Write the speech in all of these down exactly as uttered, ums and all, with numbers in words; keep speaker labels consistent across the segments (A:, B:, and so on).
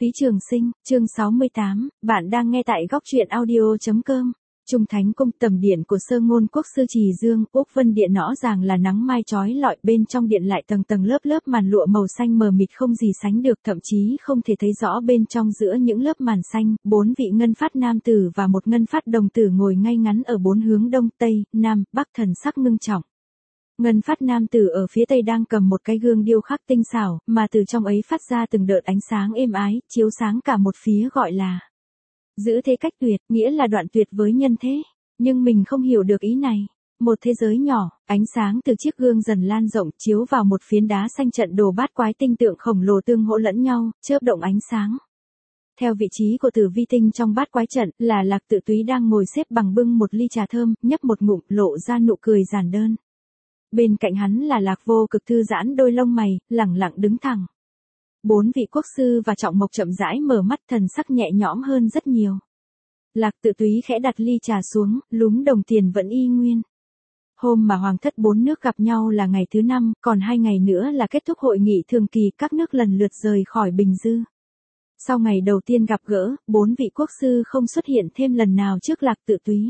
A: Phí Trường Sinh, chương sáu mươi tám, bạn đang nghe tại góc truyện audio chấm com. Trung Thánh Cung, tầm điện của Sơ Ngôn Quốc sư Trì Dương, Úc Vân Điện rõ ràng là nắng mai chói lọi, bên trong điện lại tầng tầng lớp lớp màn lụa màu xanh mờ mịt không gì sánh được, thậm chí không thể thấy rõ bên trong giữa những lớp màn xanh, bốn vị ngân phát nam tử và một ngân phát đồng tử ngồi ngay ngắn ở bốn hướng đông, tây, nam, bắc, thần sắc ngưng trọng. Ngân phát nam tử ở phía tây đang cầm một cái gương điêu khắc tinh xảo, mà từ trong ấy phát ra từng đợt ánh sáng êm ái, chiếu sáng cả một phía, gọi là giữ thế cách tuyệt, nghĩa là đoạn tuyệt với nhân thế. Nhưng mình không hiểu được ý này. Một thế giới nhỏ, ánh sáng từ chiếc gương dần lan rộng, chiếu vào một phiến đá xanh, trận đồ bát quái tinh tượng khổng lồ tương hỗ lẫn nhau, chớp động ánh sáng. Theo vị trí của Tử Vi tinh trong bát quái trận, là Lạc Tự Túy đang ngồi xếp bằng bưng một ly trà thơm, nhấp một ngụm, lộ ra nụ cười giản đơn. Bên cạnh hắn là Lạc Vô Cực thư giãn đôi lông mày, lẳng lặng đứng thẳng. Bốn vị quốc sư và Trọng Mộc chậm rãi mở mắt, thần sắc nhẹ nhõm hơn rất nhiều. Lạc Tự Túy khẽ đặt ly trà xuống, lúm đồng tiền vẫn y nguyên. Hôm mà hoàng thất bốn nước gặp nhau là ngày thứ năm, còn hai ngày nữa là kết thúc hội nghị thường kỳ, các nước lần lượt rời khỏi Bình Dư. Sau ngày đầu tiên gặp gỡ, bốn vị quốc sư không xuất hiện thêm lần nào trước Lạc Tự Túy.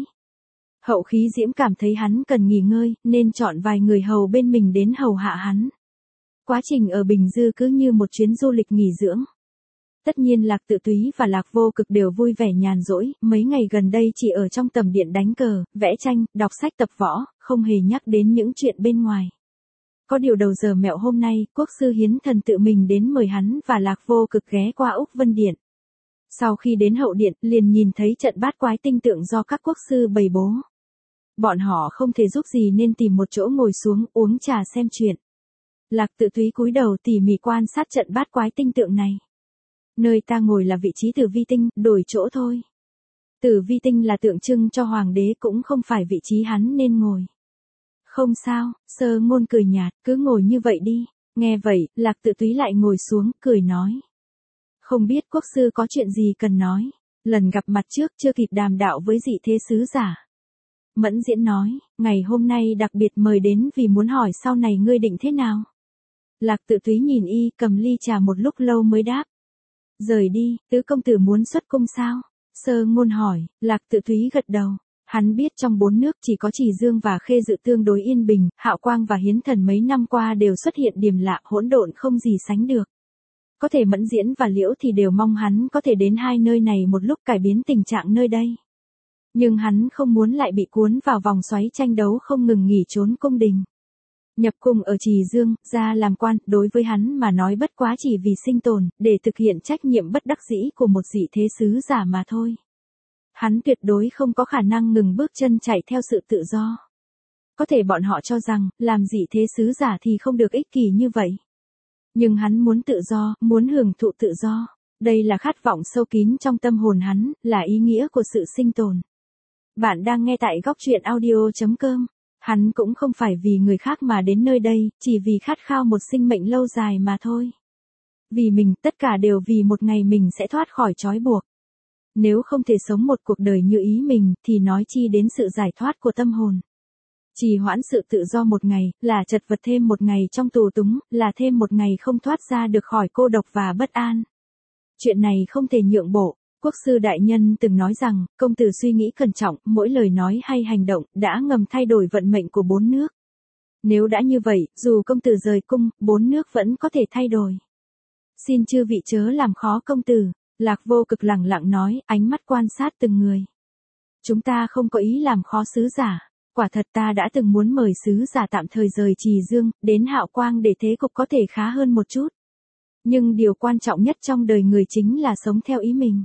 A: Hậu Khí Diễm cảm thấy hắn cần nghỉ ngơi, nên chọn vài người hầu bên mình đến hầu hạ hắn. Quá trình ở Bình Dư cứ như một chuyến du lịch nghỉ dưỡng. Tất nhiên Lạc Tự Túy và Lạc Vô Cực đều vui vẻ nhàn rỗi, mấy ngày gần đây chỉ ở trong tầm điện đánh cờ, vẽ tranh, đọc sách tập võ, không hề nhắc đến những chuyện bên ngoài. Có điều đầu giờ mẹo hôm nay, quốc sư Hiến Thần tự mình đến mời hắn và Lạc Vô Cực ghé qua Úc Vân Điện. Sau khi đến hậu điện, liền nhìn thấy trận bát quái tinh tượng do các quốc sư bày bố. Bọn họ không thể giúp gì nên tìm một chỗ ngồi xuống uống trà xem chuyện. Lạc Tự Túy cúi đầu tỉ mỉ quan sát trận bát quái tinh tượng này. Nơi ta ngồi là vị trí Tử Vi tinh, đổi chỗ thôi. Tử Vi tinh là tượng trưng cho hoàng đế, cũng không phải vị trí hắn nên ngồi. Không sao, Sơ Ngôn cười nhạt, cứ ngồi như vậy đi. Nghe vậy, Lạc Tự Túy lại ngồi xuống, cười nói. Không biết quốc sư có chuyện gì cần nói. Lần gặp mặt trước chưa kịp đàm đạo với dị thế sứ giả. Mẫn Diễn nói, ngày hôm nay đặc biệt mời đến vì muốn hỏi sau này ngươi định thế nào. Lạc Tự Túy nhìn y, cầm ly trà một lúc lâu mới đáp. Rời đi, tứ công tử muốn xuất cung sao? Sơ Ngôn hỏi. Lạc Tự Túy gật đầu. Hắn biết trong bốn nước chỉ có Trì Dương và Khê Dự tương đối yên bình, Hạo Quang và Hiến Thần mấy năm qua đều xuất hiện điềm lạ, hỗn độn không gì sánh được. Có thể Mẫn Diễn và Liễu thì đều mong hắn có thể đến hai nơi này một lúc, cải biến tình trạng nơi đây. Nhưng hắn không muốn lại bị cuốn vào vòng xoáy tranh đấu không ngừng nghỉ trốn cung đình. Nhập cung ở Trì Dương, ra làm quan, đối với hắn mà nói bất quá chỉ vì sinh tồn, để thực hiện trách nhiệm bất đắc dĩ của một dị thế sứ giả mà thôi. Hắn tuyệt đối không có khả năng ngừng bước chân chạy theo sự tự do. Có thể bọn họ cho rằng, làm dị thế sứ giả thì không được ích kỷ như vậy. Nhưng hắn muốn tự do, muốn hưởng thụ tự do. Đây là khát vọng sâu kín trong tâm hồn hắn, là ý nghĩa của sự sinh tồn. Bạn đang nghe tại góc truyện audio chấm com. Hắn cũng không phải vì người khác mà đến nơi đây, chỉ vì khát khao một sinh mệnh lâu dài mà thôi. Vì mình, tất cả đều vì một ngày mình sẽ thoát khỏi trói buộc. Nếu không thể sống một cuộc đời như ý mình, thì nói chi đến sự giải thoát của tâm hồn. Trì hoãn sự tự do một ngày, là chật vật thêm một ngày trong tù túng, là thêm một ngày không thoát ra được khỏi cô độc và bất an. Chuyện này không thể nhượng bộ. Quốc sư đại nhân từng nói rằng, công tử suy nghĩ cẩn trọng, mỗi lời nói hay hành động, đã ngầm thay đổi vận mệnh của bốn nước. Nếu đã như vậy, dù công tử rời cung, bốn nước vẫn có thể thay đổi. Xin chư vị chớ làm khó công tử. Lạc Vô Cực lẳng lặng nói, ánh mắt quan sát từng người. Chúng ta không có ý làm khó sứ giả. Quả thật ta đã từng muốn mời sứ giả tạm thời rời Trì Dương, đến Hạo Quang để thế cục có thể khá hơn một chút. Nhưng điều quan trọng nhất trong đời người chính là sống theo ý mình.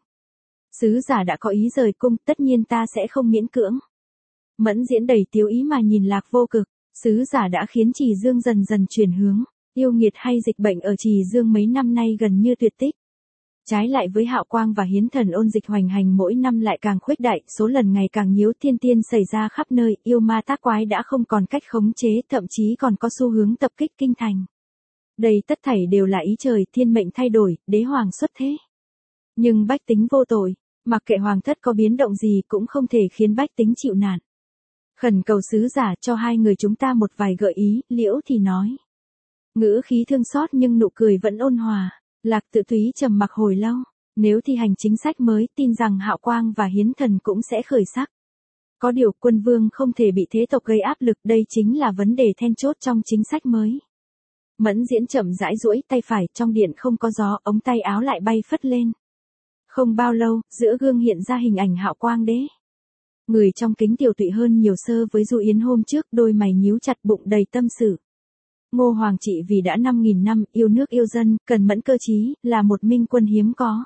A: Sứ giả đã có ý rời cung, tất nhiên ta sẽ không miễn cưỡng. Mẫn Diễn đầy tiếu ý mà nhìn Lạc Vô Cực. Sứ giả đã khiến Trì Dương dần dần chuyển hướng. Yêu nghiệt hay dịch bệnh ở Trì Dương mấy năm nay gần như tuyệt tích. Trái lại với Hạo Quang và Hiến Thần, ôn dịch hoành hành mỗi năm lại càng khuếch đại, số lần ngày càng nhiều, thiên tiên xảy ra khắp nơi, yêu ma tác quái đã không còn cách khống chế, thậm chí còn có xu hướng tập kích kinh thành. Đây tất thảy đều là ý trời, thiên mệnh thay đổi, đế hoàng xuất thế. Nhưng bách tính vô tội, mặc kệ hoàng thất có biến động gì cũng không thể khiến bách tính chịu nạn. Khẩn cầu sứ giả cho hai người chúng ta một vài gợi ý, Liễu thì nói. Ngữ khí thương xót nhưng nụ cười vẫn ôn hòa. Lạc Tự Túy trầm mặc hồi lâu. Nếu thi hành chính sách mới, tin rằng Hạo Quang và Hiến Thần cũng sẽ khởi sắc. Có điều quân vương không thể bị thế tộc gây áp lực, đây chính là vấn đề then chốt trong chính sách mới. Mẫn Diễn chậm rãi duỗi tay phải, trong điện không có gió, ống tay áo lại bay phất lên. Không bao lâu, giữa gương hiện ra hình ảnh Hạo Quang đế. Người trong kính tiều tụy hơn nhiều so với Du Yến hôm trước, đôi mày nhíu chặt, bụng đầy tâm sự. Ngô Hoàng trị vì đã năm nghìn năm, yêu nước yêu dân, cần mẫn cơ trí, là một minh quân hiếm có.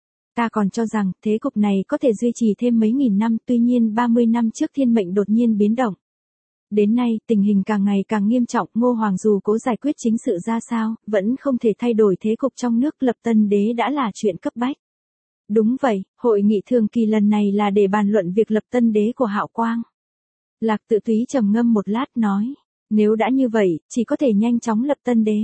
A: Ta còn cho rằng thế cục này có thể duy trì thêm mấy nghìn năm, tuy nhiên ba mươi năm trước thiên mệnh đột nhiên biến động. Đến nay, tình hình càng ngày càng nghiêm trọng, Ngô Hoàng dù cố giải quyết chính sự ra sao, vẫn không thể thay đổi thế cục trong nước, lập tân đế đã là chuyện cấp bách. Đúng vậy, hội nghị thường kỳ lần này là để bàn luận việc lập tân đế của Hạo Quang. Lạc Tự Túy trầm ngâm một lát nói, nếu đã như vậy, chỉ có thể nhanh chóng lập tân đế.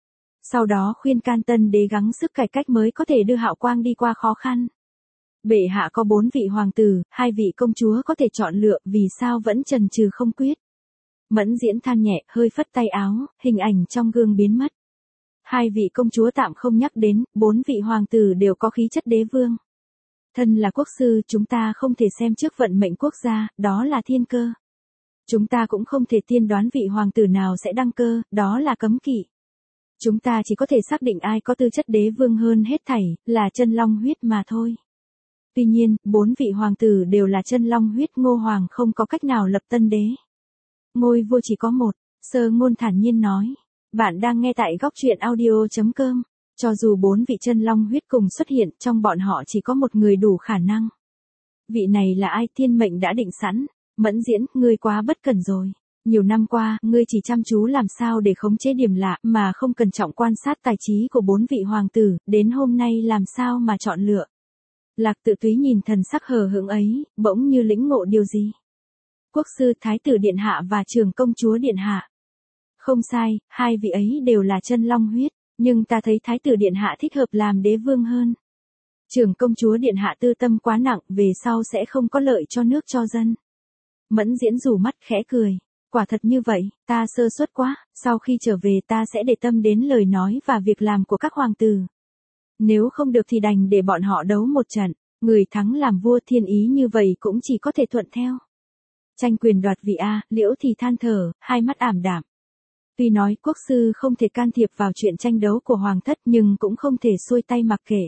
A: Sau đó khuyên can tân đế gắng sức cải cách mới có thể đưa Hạo Quang đi qua khó khăn. Bệ hạ có bốn vị hoàng tử, hai vị công chúa có thể chọn lựa, vì sao vẫn chần chừ không quyết. Mẫn Diễn than nhẹ, hơi phất tay áo, hình ảnh trong gương biến mất. Hai vị công chúa tạm không nhắc đến, bốn vị hoàng tử đều có khí chất đế vương. Thân là quốc sư, chúng ta không thể xem trước vận mệnh quốc gia, đó là thiên cơ. Chúng ta cũng không thể tiên đoán vị hoàng tử nào sẽ đăng cơ, đó là cấm kỵ. Chúng ta chỉ có thể xác định ai có tư chất đế vương hơn hết thảy, là chân long huyết mà thôi. Tuy nhiên, bốn vị hoàng tử đều là chân long huyết, Ngô Hoàng không có cách nào lập tân đế. Ngôi vua chỉ có một, Sơ Ngôn thản nhiên nói. Bạn đang nghe tại góc truyện audio chấm com. Cho dù bốn vị chân long huyết cùng xuất hiện, trong bọn họ chỉ có một người đủ khả năng. Vị này là ai, thiên mệnh đã định sẵn. Mẫn Diễn, ngươi quá bất cẩn rồi. Nhiều năm qua, ngươi chỉ chăm chú làm sao để khống chế điểm lạ, mà không cẩn trọng quan sát tài trí của bốn vị hoàng tử, đến hôm nay làm sao mà chọn lựa. Lạc Tự Túy nhìn thần sắc hờ hững ấy, bỗng như lĩnh ngộ điều gì. Quốc sư, thái tử điện hạ và trưởng công chúa điện hạ. Không sai, hai vị ấy đều là chân long huyết, nhưng ta thấy thái tử điện hạ thích hợp làm đế vương hơn. Trưởng công chúa điện hạ tư tâm quá nặng, về sau sẽ không có lợi cho nước cho dân. Mẫn Diễn rủ mắt khẽ cười. Quả thật như vậy, ta sơ suất quá, sau khi trở về ta sẽ để tâm đến lời nói và việc làm của các hoàng tử. Nếu không được thì đành để bọn họ đấu một trận, người thắng làm vua, thiên ý như vậy cũng chỉ có thể thuận theo. Tranh quyền đoạt vị a, Liễu thì than thở, hai mắt ảm đạm. Tuy nói quốc sư không thể can thiệp vào chuyện tranh đấu của hoàng thất, nhưng cũng không thể xuôi tay mặc kệ.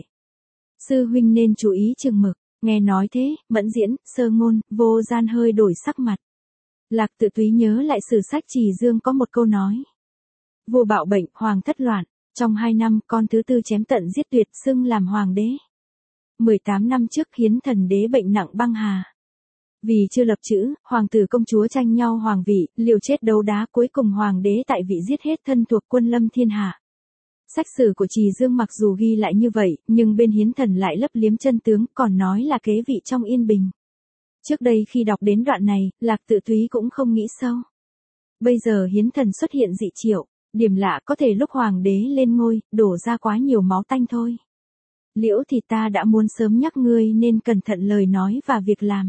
A: Sư huynh nên chú ý chừng mực. Nghe nói thế, Mẫn Diễn, Sơ Ngôn, Vô Gian hơi đổi sắc mặt. Lạc Tự Túy nhớ lại sử sách Trì Dương có một câu nói. Vua bạo bệnh, hoàng thất loạn. Trong hai năm, con thứ tư chém tận giết tuyệt, xưng làm hoàng đế. mười tám năm trước, Hiến Thần đế bệnh nặng băng hà. Vì chưa lập chữ, hoàng tử công chúa tranh nhau hoàng vị, liều chết đấu đá, cuối cùng hoàng đế tại vị giết hết thân thuộc quân lâm thiên hạ. Sách sử của Trì Dương mặc dù ghi lại như vậy, nhưng bên Hiến Thần lại lấp liếm chân tướng, còn nói là kế vị trong yên bình. Trước đây khi đọc đến đoạn này, Lạc Tự Túy cũng không nghĩ sâu. Bây giờ Hiến Thần xuất hiện dị triệu, điểm lạ có thể lúc hoàng đế lên ngôi, đổ ra quá nhiều máu tanh thôi. Liễu thì ta đã muốn sớm nhắc ngươi nên cẩn thận lời nói và việc làm.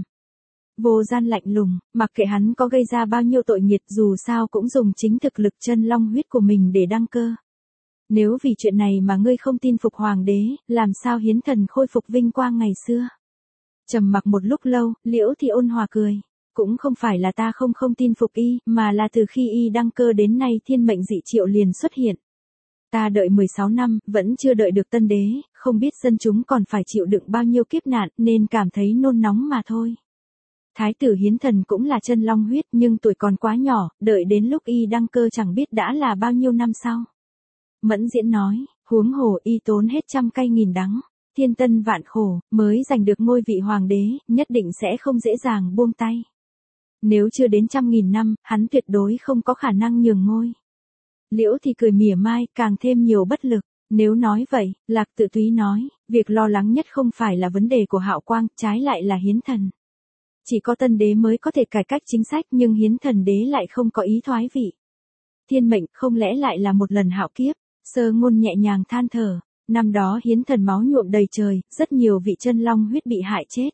A: Vô Gian lạnh lùng, mặc kệ hắn có gây ra bao nhiêu tội nghiệt, dù sao cũng dùng chính thực lực chân long huyết của mình để đăng cơ. Nếu vì chuyện này mà ngươi không tin phục hoàng đế, làm sao Hiến Thần khôi phục vinh quang ngày xưa? Trầm mặc một lúc lâu, Liễu thì ôn hòa cười. Cũng không phải là ta không không tin phục y, mà là từ khi y đăng cơ đến nay thiên mệnh dị triệu liền xuất hiện. Ta đợi mười sáu năm, vẫn chưa đợi được tân đế, không biết dân chúng còn phải chịu đựng bao nhiêu kiếp nạn, nên cảm thấy nôn nóng mà thôi. Thái tử Hiến Thần cũng là chân long huyết, nhưng tuổi còn quá nhỏ, đợi đến lúc y đăng cơ chẳng biết đã là bao nhiêu năm sau. Mẫn Diễn nói, huống hồ y tốn hết trăm cây nghìn đắng, thiên tân vạn khổ, mới giành được ngôi vị hoàng đế, nhất định sẽ không dễ dàng buông tay. Nếu chưa đến trăm nghìn năm, hắn tuyệt đối không có khả năng nhường ngôi. Liễu thì cười mỉa mai, càng thêm nhiều bất lực. Nếu nói vậy, Lạc Tự Túy nói, việc lo lắng nhất không phải là vấn đề của Hạo Quang, trái lại là Hiến Thần. Chỉ có tân đế mới có thể cải cách chính sách, nhưng Hiến Thần đế lại không có ý thoái vị. Thiên mệnh không lẽ lại là một lần hạo kiếp? Sơ Ngôn nhẹ nhàng than thở. Năm đó Hiến Thần máu nhuộm đầy trời, rất nhiều vị chân long huyết bị hại chết.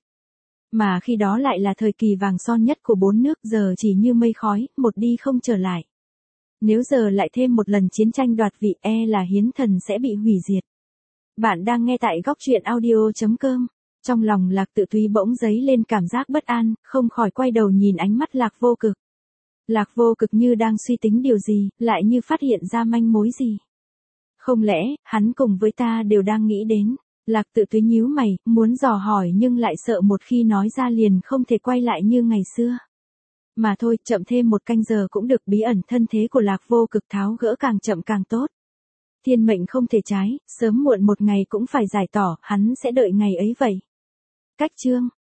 A: Mà khi đó lại là thời kỳ vàng son nhất của bốn nước, giờ chỉ như mây khói, một đi không trở lại. Nếu giờ lại thêm một lần chiến tranh đoạt vị, e là Hiến Thần sẽ bị hủy diệt. Bạn đang nghe tại góc chuyện audio chấm com. Trong lòng Lạc Tự Túy bỗng dấy lên cảm giác bất an, không khỏi quay đầu nhìn ánh mắt Lạc Vô Cực. Lạc Vô Cực như đang suy tính điều gì, lại như phát hiện ra manh mối gì. Không lẽ, hắn cùng với ta đều đang nghĩ đến. Lạc Tự Túy nhíu mày, muốn dò hỏi nhưng lại sợ một khi nói ra liền không thể quay lại như ngày xưa. Mà thôi, chậm thêm một canh giờ cũng được, bí ẩn thân thế của Lạc Vô Cực tháo gỡ càng chậm càng tốt. Thiên mệnh không thể trái, sớm muộn một ngày cũng phải giải tỏ, hắn sẽ đợi ngày ấy vậy. Cách chương